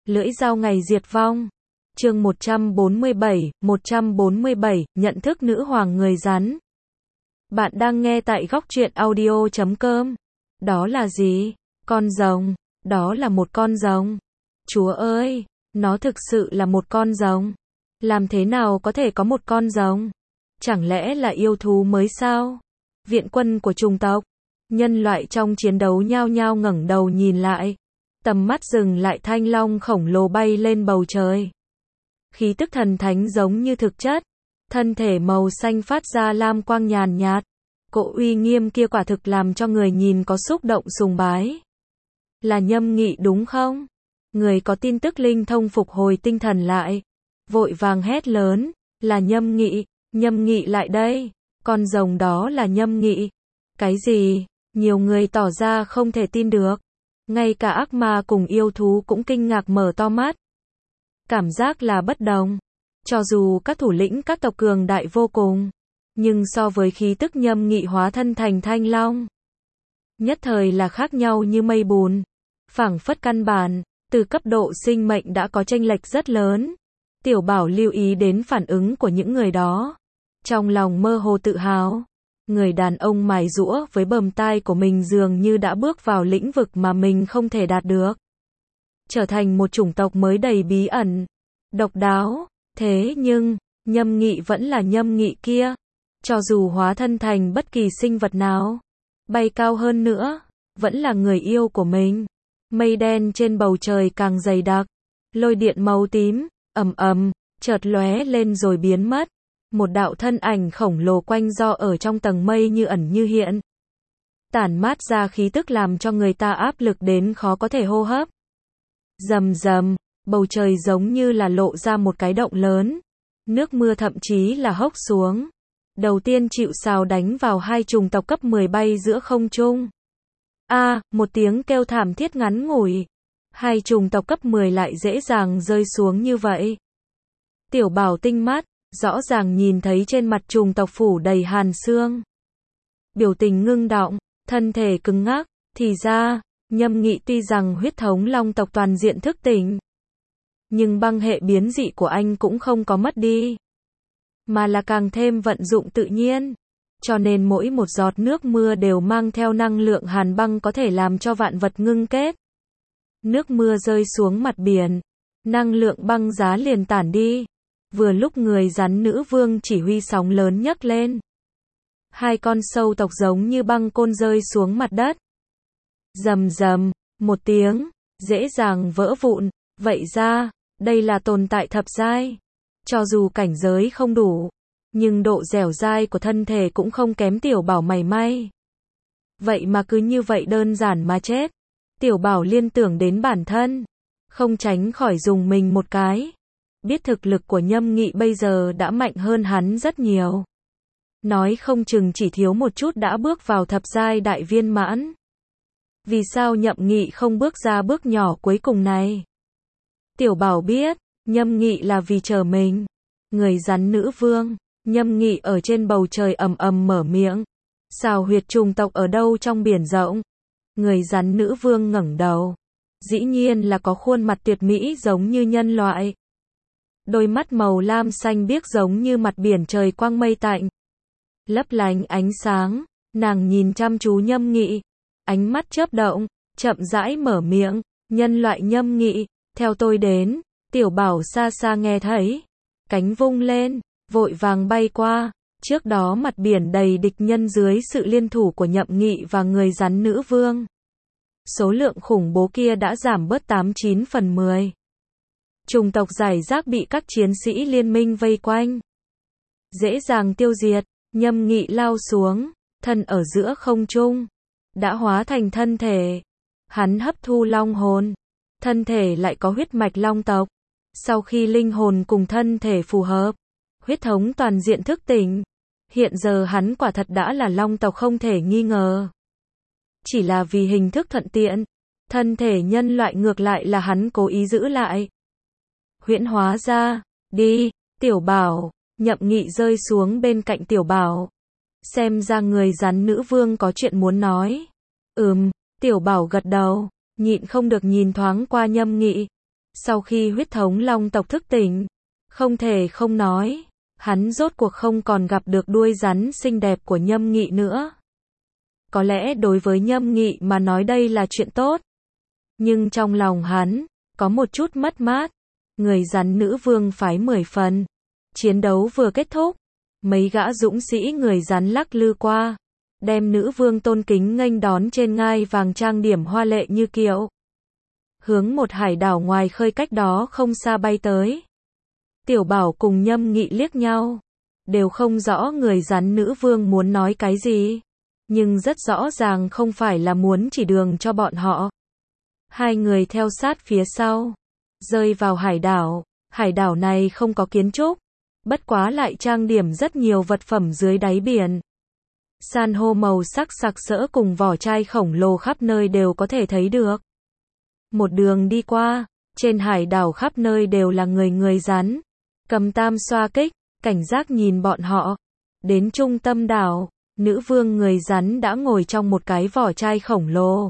Lưỡi dao ngày diệt vong. Chương 147, nhận thức nữ hoàng người rắn. Bạn đang nghe tại góc truyện audio.com. Đó là gì? Con rồng. Đó là một con rồng. Chúa ơi, nó thực sự là một con rồng. Làm thế nào có thể có một con rồng? Chẳng lẽ là yêu thú mới sao? Viện quân của chủng tộc. Nhân loại trong chiến đấu nhao nhao ngẩng đầu nhìn lại. Tầm mắt dừng lại thanh long khổng lồ bay lên bầu trời. Khí tức thần thánh giống như thực chất. Thân thể màu xanh phát ra lam quang nhàn nhạt. Cỗ uy nghiêm kia quả thực làm cho người nhìn có xúc động sùng bái. Là Nhâm Nghị đúng không? Người có tin tức linh thông phục hồi tinh thần lại. Vội vàng hét lớn, là Nhâm Nghị lại đây. Con rồng đó là Nhâm Nghị. Cái gì? Nhiều người tỏ ra không thể tin được. Ngay cả ác ma cùng yêu thú cũng kinh ngạc mở to mắt. Cảm giác là bất đồng. Cho dù các thủ lĩnh các tộc cường đại vô cùng, nhưng so với khí tức Nhâm Nghị hóa thân thành thanh long, nhất thời là khác nhau như mây bùn. Phảng phất căn bản, từ cấp độ sinh mệnh đã có chênh lệch rất lớn. Tiểu Bảo lưu ý đến phản ứng của những người đó. Trong lòng mơ hồ tự hào. Người đàn ông mài giũa với bầm tai của mình dường như đã bước vào lĩnh vực mà mình không thể đạt được. Trở thành một chủng tộc mới đầy bí ẩn, độc đáo. Thế nhưng, Nhâm Nghị vẫn là Nhâm Nghị kia. Cho dù hóa thân thành bất kỳ sinh vật nào, bay cao hơn nữa, vẫn là người yêu của mình. Mây đen trên bầu trời càng dày đặc. Lôi điện màu tím, ầm ầm, chợt lóe lên rồi biến mất. Một đạo thân ảnh khổng lồ quanh do ở trong tầng mây như ẩn như hiện. Tản mát ra khí tức làm cho người ta áp lực đến khó có thể hô hấp. Rầm rầm, bầu trời giống như là lộ ra một cái động lớn. Nước mưa thậm chí là hốc xuống. Đầu tiên chịu sào đánh vào hai chủng tộc cấp 10 bay giữa không trung. Một tiếng kêu thảm thiết ngắn ngủi. Hai chủng tộc cấp 10 lại dễ dàng rơi xuống như vậy. Tiểu Bảo tinh mắt, rõ ràng nhìn thấy trên mặt chủng tộc phủ đầy hàn xương. Biểu tình ngưng đọng, thân thể cứng ngắc, thì ra, Nhâm Nghị tuy rằng huyết thống long tộc toàn diện thức tỉnh, nhưng băng hệ biến dị của anh cũng không có mất đi, mà là càng thêm vận dụng tự nhiên. Cho nên mỗi một giọt nước mưa đều mang theo năng lượng hàn băng có thể làm cho vạn vật ngưng kết. Nước mưa rơi xuống mặt biển, năng lượng băng giá liền tản đi. Vừa lúc người rắn nữ vương chỉ huy sóng lớn nhấc lên. Hai con sâu tộc giống như băng côn rơi xuống mặt đất. Rầm rầm, một tiếng, dễ dàng vỡ vụn. Vậy ra, đây là tồn tại thập giai. Cho dù cảnh giới không đủ, nhưng độ dẻo dai của thân thể cũng không kém Tiểu Bảo mảy may. Vậy mà cứ như vậy đơn giản mà chết. Tiểu Bảo liên tưởng đến bản thân, không tránh khỏi dùng mình một cái. Biết thực lực của Nhâm Nghị bây giờ đã mạnh hơn hắn rất nhiều. Nói không chừng chỉ thiếu một chút đã bước vào thập giai đại viên mãn. Vì sao Nhâm Nghị không bước ra bước nhỏ cuối cùng này? Tiểu Bảo biết, Nhâm Nghị là vì chờ mình. Người rắn nữ vương, Nhâm Nghị ở trên bầu trời ầm ầm mở miệng. Xào huyệt chủng tộc ở đâu trong biển rộng? Người rắn nữ vương ngẩng đầu. Dĩ nhiên là có khuôn mặt tuyệt mỹ giống như nhân loại. Đôi mắt màu lam xanh biếc giống như mặt biển trời quang mây tạnh. Lấp lánh ánh sáng, nàng nhìn chăm chú Nhâm Nghị. Ánh mắt chớp động, chậm rãi mở miệng. Nhân loại Nhâm Nghị, theo tôi đến. Tiểu Bảo xa xa nghe thấy. Cánh vung lên, vội vàng bay qua. Trước đó mặt biển đầy địch nhân dưới sự liên thủ của Nhâm Nghị và người rắn nữ vương. Số lượng khủng bố kia đã giảm bớt 89/10. Chủng tộc rải rác bị các chiến sĩ liên minh vây quanh. Dễ dàng tiêu diệt. Nhâm Nghị lao xuống, thân ở giữa không trung. Đã hóa thành thân thể. Hắn hấp thu long hồn. Thân thể lại có huyết mạch long tộc. Sau khi linh hồn cùng thân thể phù hợp, huyết thống toàn diện thức tỉnh. Hiện giờ hắn quả thật đã là long tộc không thể nghi ngờ. Chỉ là vì hình thức thuận tiện, thân thể nhân loại ngược lại là hắn cố ý giữ lại. Huyễn hóa ra, đi, Tiểu Bảo. Nhâm Nghị rơi xuống bên cạnh Tiểu Bảo. Xem ra người rắn nữ vương có chuyện muốn nói. Tiểu Bảo gật đầu, nhịn không được nhìn thoáng qua Nhâm Nghị. Sau khi huyết thống long tộc thức tỉnh, không thể không nói, hắn rốt cuộc không còn gặp được đuôi rắn xinh đẹp của Nhâm Nghị nữa. Có lẽ đối với Nhâm Nghị mà nói đây là chuyện tốt. Nhưng trong lòng hắn, có một chút mất mát. Người rắn nữ vương phái 10 phần. Chiến đấu vừa kết thúc, mấy gã dũng sĩ người rắn lắc lư qua, đem nữ vương tôn kính nghênh đón trên ngai vàng trang điểm hoa lệ như kiệu. Hướng một hải đảo ngoài khơi cách đó không xa bay tới. Tiểu Bảo cùng Nhâm Nghị liếc nhau, đều không rõ người rắn nữ vương muốn nói cái gì, nhưng rất rõ ràng không phải là muốn chỉ đường cho bọn họ. Hai người theo sát phía sau, rơi vào hải đảo. Hải đảo này không có kiến trúc, bất quá lại trang điểm rất nhiều vật phẩm dưới đáy biển. San hô màu sắc sặc sỡ cùng vỏ chai khổng lồ khắp nơi đều có thể thấy được. Một đường đi qua, trên hải đảo khắp nơi đều là người rắn, cầm tam xoa kích, cảnh giác nhìn bọn họ. Đến trung tâm đảo, nữ vương người rắn đã ngồi trong một cái vỏ chai khổng lồ.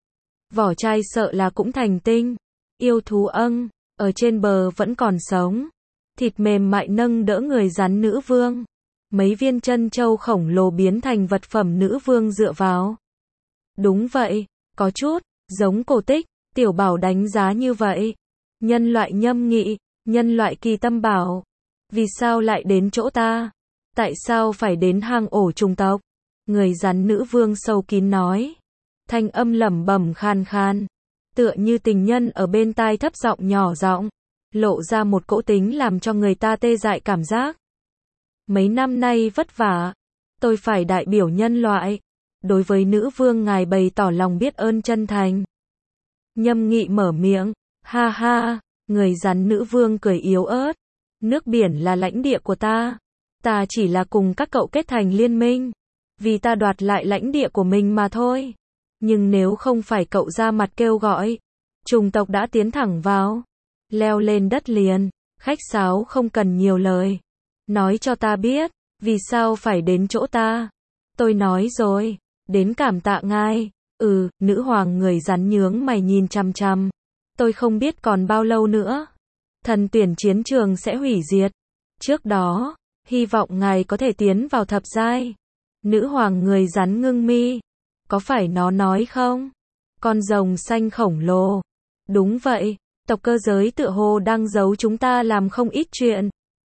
Vỏ chai sợ là cũng thành tinh. Yêu thú âng, ở trên bờ vẫn còn sống. Thịt mềm mại nâng đỡ người rắn nữ vương. Mấy viên chân châu khổng lồ biến thành vật phẩm nữ vương dựa vào. Đúng vậy, có chút giống cổ tích. Tiểu Bảo đánh giá như vậy. Nhân loại Nhâm Nghị, nhân loại Kỳ Tâm bảo, vì sao lại đến chỗ ta? Tại sao phải đến hang ổ trùng tộc? Người rắn nữ vương sâu kín nói. Thanh âm lẩm bẩm khan khan, tựa như tình nhân ở bên tai thấp giọng nhỏ giọng, lộ ra một cỗ tính làm cho người ta tê dại cảm giác. Mấy năm nay vất vả, tôi phải đại biểu nhân loại, đối với nữ vương ngài bày tỏ lòng biết ơn chân thành. Nhâm Nghị mở miệng, ha ha, người rắn nữ vương cười yếu ớt, nước biển là lãnh địa của ta chỉ là cùng các cậu kết thành liên minh, vì ta đoạt lại lãnh địa của mình mà thôi. Nhưng nếu không phải cậu ra mặt kêu gọi, trùng tộc đã tiến thẳng vào, leo lên đất liền, khách sáo không cần nhiều lời. Nói cho ta biết, vì sao phải đến chỗ ta? Tôi nói rồi, đến cảm tạ ngài. Nữ hoàng người rắn nhướng mày nhìn chằm chằm. Tôi không biết còn bao lâu nữa, thần tuyển chiến trường sẽ hủy diệt. Trước đó, hy vọng ngài có thể tiến vào thập giai. Nữ hoàng người rắn ngưng mi. Có phải nó nói không? Con rồng xanh khổng lồ. Đúng vậy, tộc cơ giới tựa hồ đang giấu chúng ta làm không ít chuyện.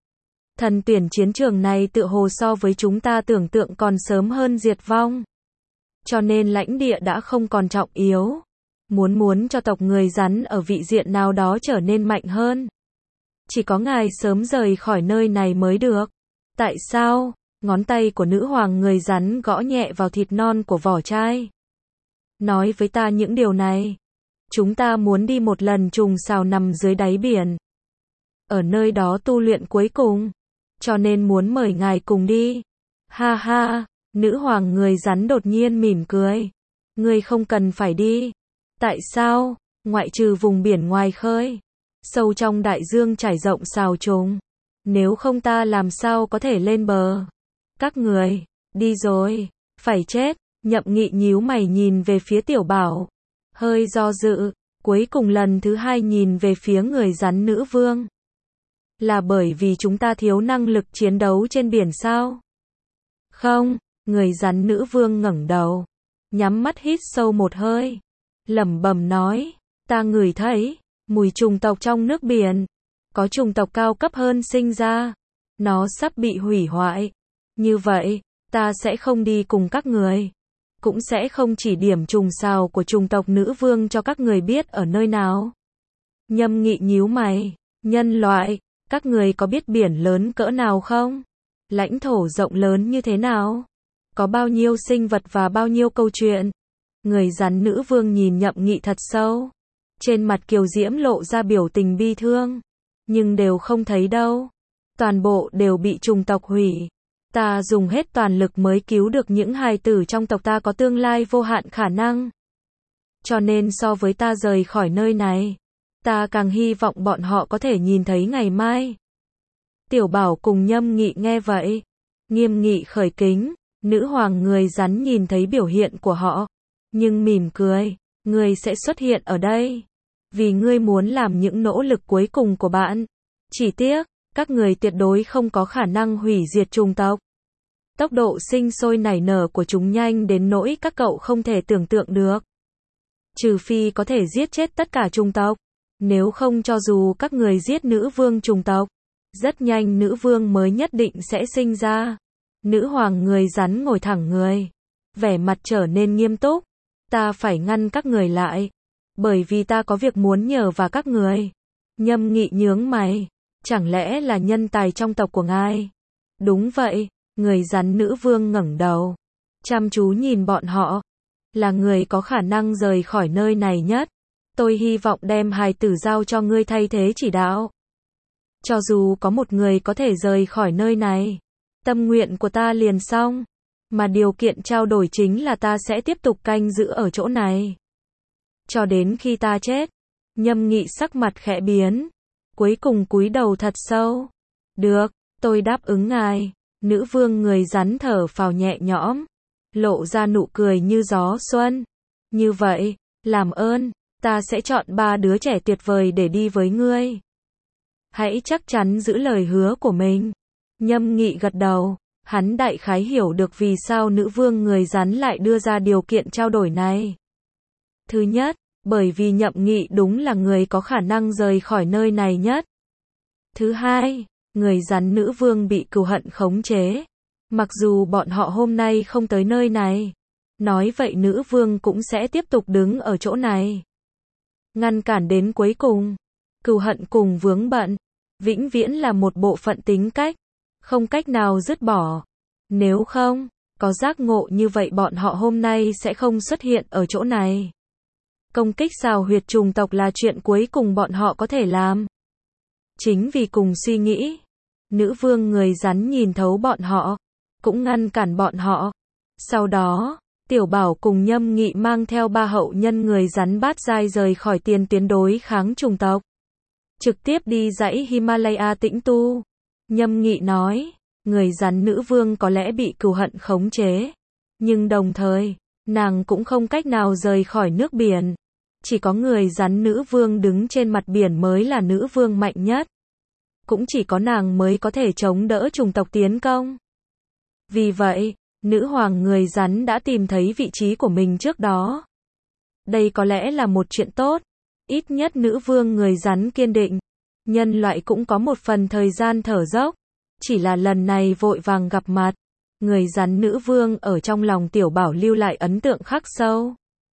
Thần tuyển chiến trường này tựa hồ so với chúng ta tưởng tượng còn sớm hơn diệt vong. Cho nên lãnh địa đã không còn trọng yếu. Muốn cho tộc người rắn ở vị diện nào đó trở nên mạnh hơn. Chỉ có ngài sớm rời khỏi nơi này mới được. Tại sao? Ngón tay của nữ hoàng người rắn gõ nhẹ vào thịt non của vỏ chai. Nói với ta những điều này. Chúng ta muốn đi một lần trùng sào nằm dưới đáy biển. Ở nơi đó tu luyện cuối cùng. Cho nên muốn mời ngài cùng đi. Ha ha, nữ hoàng người rắn đột nhiên mỉm cười. Ngươi không cần phải đi. Tại sao? Ngoại trừ vùng biển ngoài khơi, sâu trong đại dương trải rộng xào trùng. Nếu không ta làm sao có thể lên bờ? Các người, đi rồi, phải chết. Nhậm Nghị nhíu mày nhìn về phía Tiểu Bảo, hơi do dự, cuối cùng lần thứ hai nhìn về phía người rắn nữ vương. Là bởi vì chúng ta thiếu năng lực chiến đấu trên biển sao? Không, người rắn nữ vương ngẩng đầu, nhắm mắt hít sâu một hơi, lẩm bẩm nói, ta ngửi thấy mùi trùng tộc trong nước biển. Có trùng tộc cao cấp hơn sinh ra, nó sắp bị hủy hoại. Như vậy, ta sẽ không đi cùng các người, cũng sẽ không chỉ điểm trùng sào của trùng tộc nữ vương cho các người biết ở nơi nào. Nhâm Nghị nhíu mày, nhân loại, các người có biết biển lớn cỡ nào không? Lãnh thổ rộng lớn như thế nào? Có bao nhiêu sinh vật và bao nhiêu câu chuyện? Người rắn nữ vương nhìn Nhậm Nghị thật sâu. Trên mặt kiều diễm lộ ra biểu tình bi thương. Nhưng đều không thấy đâu. Toàn bộ đều bị trùng tộc hủy. Ta dùng hết toàn lực mới cứu được những hài tử trong tộc ta có tương lai vô hạn khả năng. Cho nên so với ta rời khỏi nơi này, ta càng hy vọng bọn họ có thể nhìn thấy ngày mai. Tiểu Bảo cùng Nhâm Nghị nghe vậy, nghiêm nghị khởi kính. Nữ hoàng người rắn nhìn thấy biểu hiện của họ, nhưng mỉm cười, người sẽ xuất hiện ở đây. vì ngươi muốn làm những nỗ lực cuối cùng của bạn. Chỉ tiếc, các người tuyệt đối không có khả năng hủy diệt chủng tộc. Tốc độ sinh sôi nảy nở của chúng nhanh đến nỗi các cậu không thể tưởng tượng được. Trừ phi có thể giết chết tất cả chủng tộc. Nếu không cho dù các người giết nữ vương chủng tộc, rất nhanh nữ vương mới nhất định sẽ sinh ra. Nữ hoàng người rắn ngồi thẳng người. Vẻ mặt trở nên nghiêm túc. Ta phải ngăn các người lại. Bởi vì ta có việc muốn nhờ vào các người. Nhâm Nghị nhướng mày. Chẳng lẽ là nhân tài trong tộc của ngài? Đúng vậy. Người rắn nữ vương ngẩng đầu. Chăm chú nhìn bọn họ. Là người có khả năng rời khỏi nơi này nhất. Tôi hy vọng đem hài tử giao cho ngươi thay thế chỉ đạo. Cho dù có một người có thể rời khỏi nơi này, tâm nguyện của ta liền xong. Mà điều kiện trao đổi chính là ta sẽ tiếp tục canh giữ ở chỗ này. Cho đến khi ta chết. Nhâm Nghị sắc mặt khẽ biến. Cuối cùng cúi đầu thật sâu. Được, tôi đáp ứng ngài. Nữ vương người rắn thở phào nhẹ nhõm. Lộ ra nụ cười như gió xuân. Như vậy, làm ơn, ta sẽ chọn 3 đứa trẻ tuyệt vời để đi với ngươi. Hãy chắc chắn giữ lời hứa của mình. Nhâm Nghị gật đầu. Hắn đại khái hiểu được vì sao nữ vương người rắn lại đưa ra điều kiện trao đổi này. Thứ nhất, bởi vì Nhậm Nghị đúng là người có khả năng rời khỏi nơi này nhất. Thứ hai, người rắn nữ vương bị cừu hận khống chế. Mặc dù bọn họ hôm nay không tới nơi này, nói vậy nữ vương cũng sẽ tiếp tục đứng ở chỗ này. Ngăn cản đến cuối cùng. Cừu hận cùng vướng bận, vĩnh viễn là một bộ phận tính cách, không cách nào dứt bỏ. Nếu không, có giác ngộ như vậy bọn họ hôm nay sẽ không xuất hiện ở chỗ này. Công kích xào huyệt chủng tộc là chuyện cuối cùng bọn họ có thể làm. Chính vì cùng suy nghĩ, nữ vương người rắn nhìn thấu bọn họ, cũng ngăn cản bọn họ. Sau đó, Tiểu Bảo cùng Nhâm Nghị mang theo 3 hậu nhân người rắn bát giai rời khỏi tiền tuyến đối kháng chủng tộc. Trực tiếp đi dãy Himalaya tĩnh tu. Nhâm Nghị nói, người rắn nữ vương có lẽ bị cừu hận khống chế. Nhưng đồng thời, nàng cũng không cách nào rời khỏi nước biển. Chỉ có người rắn nữ vương đứng trên mặt biển mới là nữ vương mạnh nhất. Cũng chỉ có nàng mới có thể chống đỡ chủng tộc tiến công. Vì vậy, nữ hoàng người rắn đã tìm thấy vị trí của mình trước đó. Đây có lẽ là một chuyện tốt. Ít nhất nữ vương người rắn kiên định. Nhân loại cũng có một phần thời gian thở dốc. Chỉ là lần này vội vàng gặp mặt. Người rắn nữ vương ở trong lòng Tiểu Bảo lưu lại ấn tượng khắc sâu.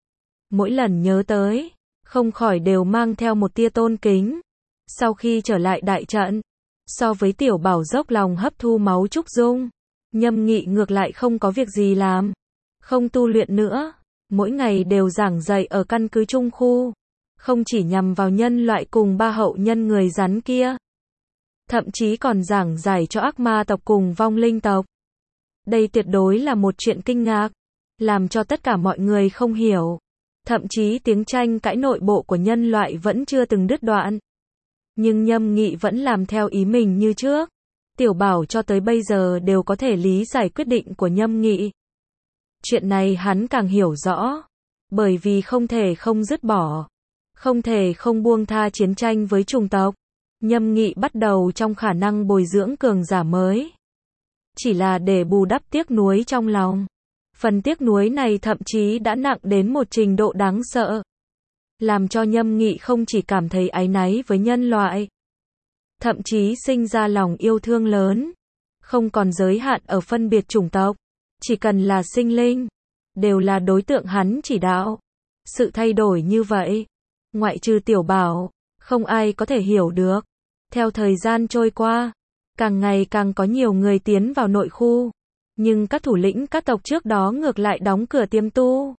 Mỗi lần nhớ tới, không khỏi đều mang theo một tia tôn kính. Sau khi trở lại đại trận, so với Tiểu Bảo dốc lòng hấp thu máu trúc dung, Nhâm Nghị ngược lại không có việc gì làm. Không tu luyện nữa, mỗi ngày đều giảng dạy ở căn cứ Trung khu. Không chỉ nhằm vào nhân loại cùng 3 hậu nhân người rắn kia. Thậm chí còn giảng giải cho ác ma tộc cùng vong linh tộc. Đây tuyệt đối là một chuyện kinh ngạc. Làm cho tất cả mọi người không hiểu. Thậm chí tiếng tranh cãi nội bộ của nhân loại vẫn chưa từng đứt đoạn. Nhưng Nhâm Nghị vẫn làm theo ý mình như trước. Tiểu Bảo cho tới bây giờ đều có thể lý giải quyết định của Nhâm Nghị. Chuyện này hắn càng hiểu rõ. Bởi vì không thể không dứt bỏ. Không thể không buông tha chiến tranh với chủng tộc. Nhâm Nghị bắt đầu trong khả năng bồi dưỡng cường giả mới. Chỉ là để bù đắp tiếc nuối trong lòng. Phần tiếc nuối này thậm chí đã nặng đến một trình độ đáng sợ. Làm cho Nhâm Nghị không chỉ cảm thấy áy náy với nhân loại. Thậm chí sinh ra lòng yêu thương lớn. Không còn giới hạn ở phân biệt chủng tộc. Chỉ cần là sinh linh. Đều là đối tượng hắn chỉ đạo. Sự thay đổi như vậy. Ngoại trừ Tiểu Bảo. Không ai có thể hiểu được. Theo thời gian trôi qua. Càng ngày càng có nhiều người tiến vào nội khu. Nhưng các thủ lĩnh các tộc trước đó ngược lại đóng cửa tiềm tu.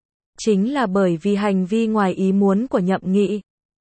Chính là bởi vì hành vi ngoài ý muốn của Nhậm Nghị.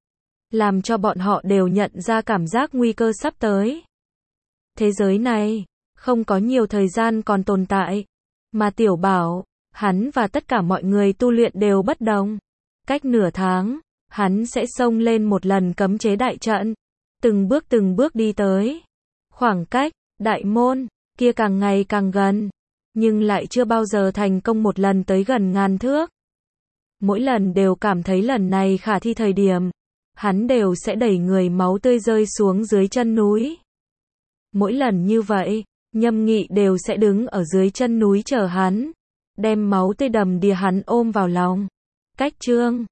Làm cho bọn họ đều nhận ra cảm giác nguy cơ sắp tới. Thế giới này, không có nhiều thời gian còn tồn tại. Mà Tiểu Bảo, hắn và tất cả mọi người tu luyện đều bất đồng. Cách nửa tháng, hắn sẽ xông lên một lần cấm chế đại trận. Từng bước đi tới. Khoảng cách, đại môn, kia càng ngày càng gần. Nhưng lại chưa bao giờ thành công một lần tới gần ngàn thước. Mỗi lần đều cảm thấy lần này khả thi thời điểm. hắn đều sẽ đẩy người máu tươi rơi xuống dưới chân núi. Mỗi lần như vậy, Nhâm Nghị đều sẽ đứng ở dưới chân núi chờ hắn, đem máu tươi đầm đìa hắn ôm vào lòng. Cách chương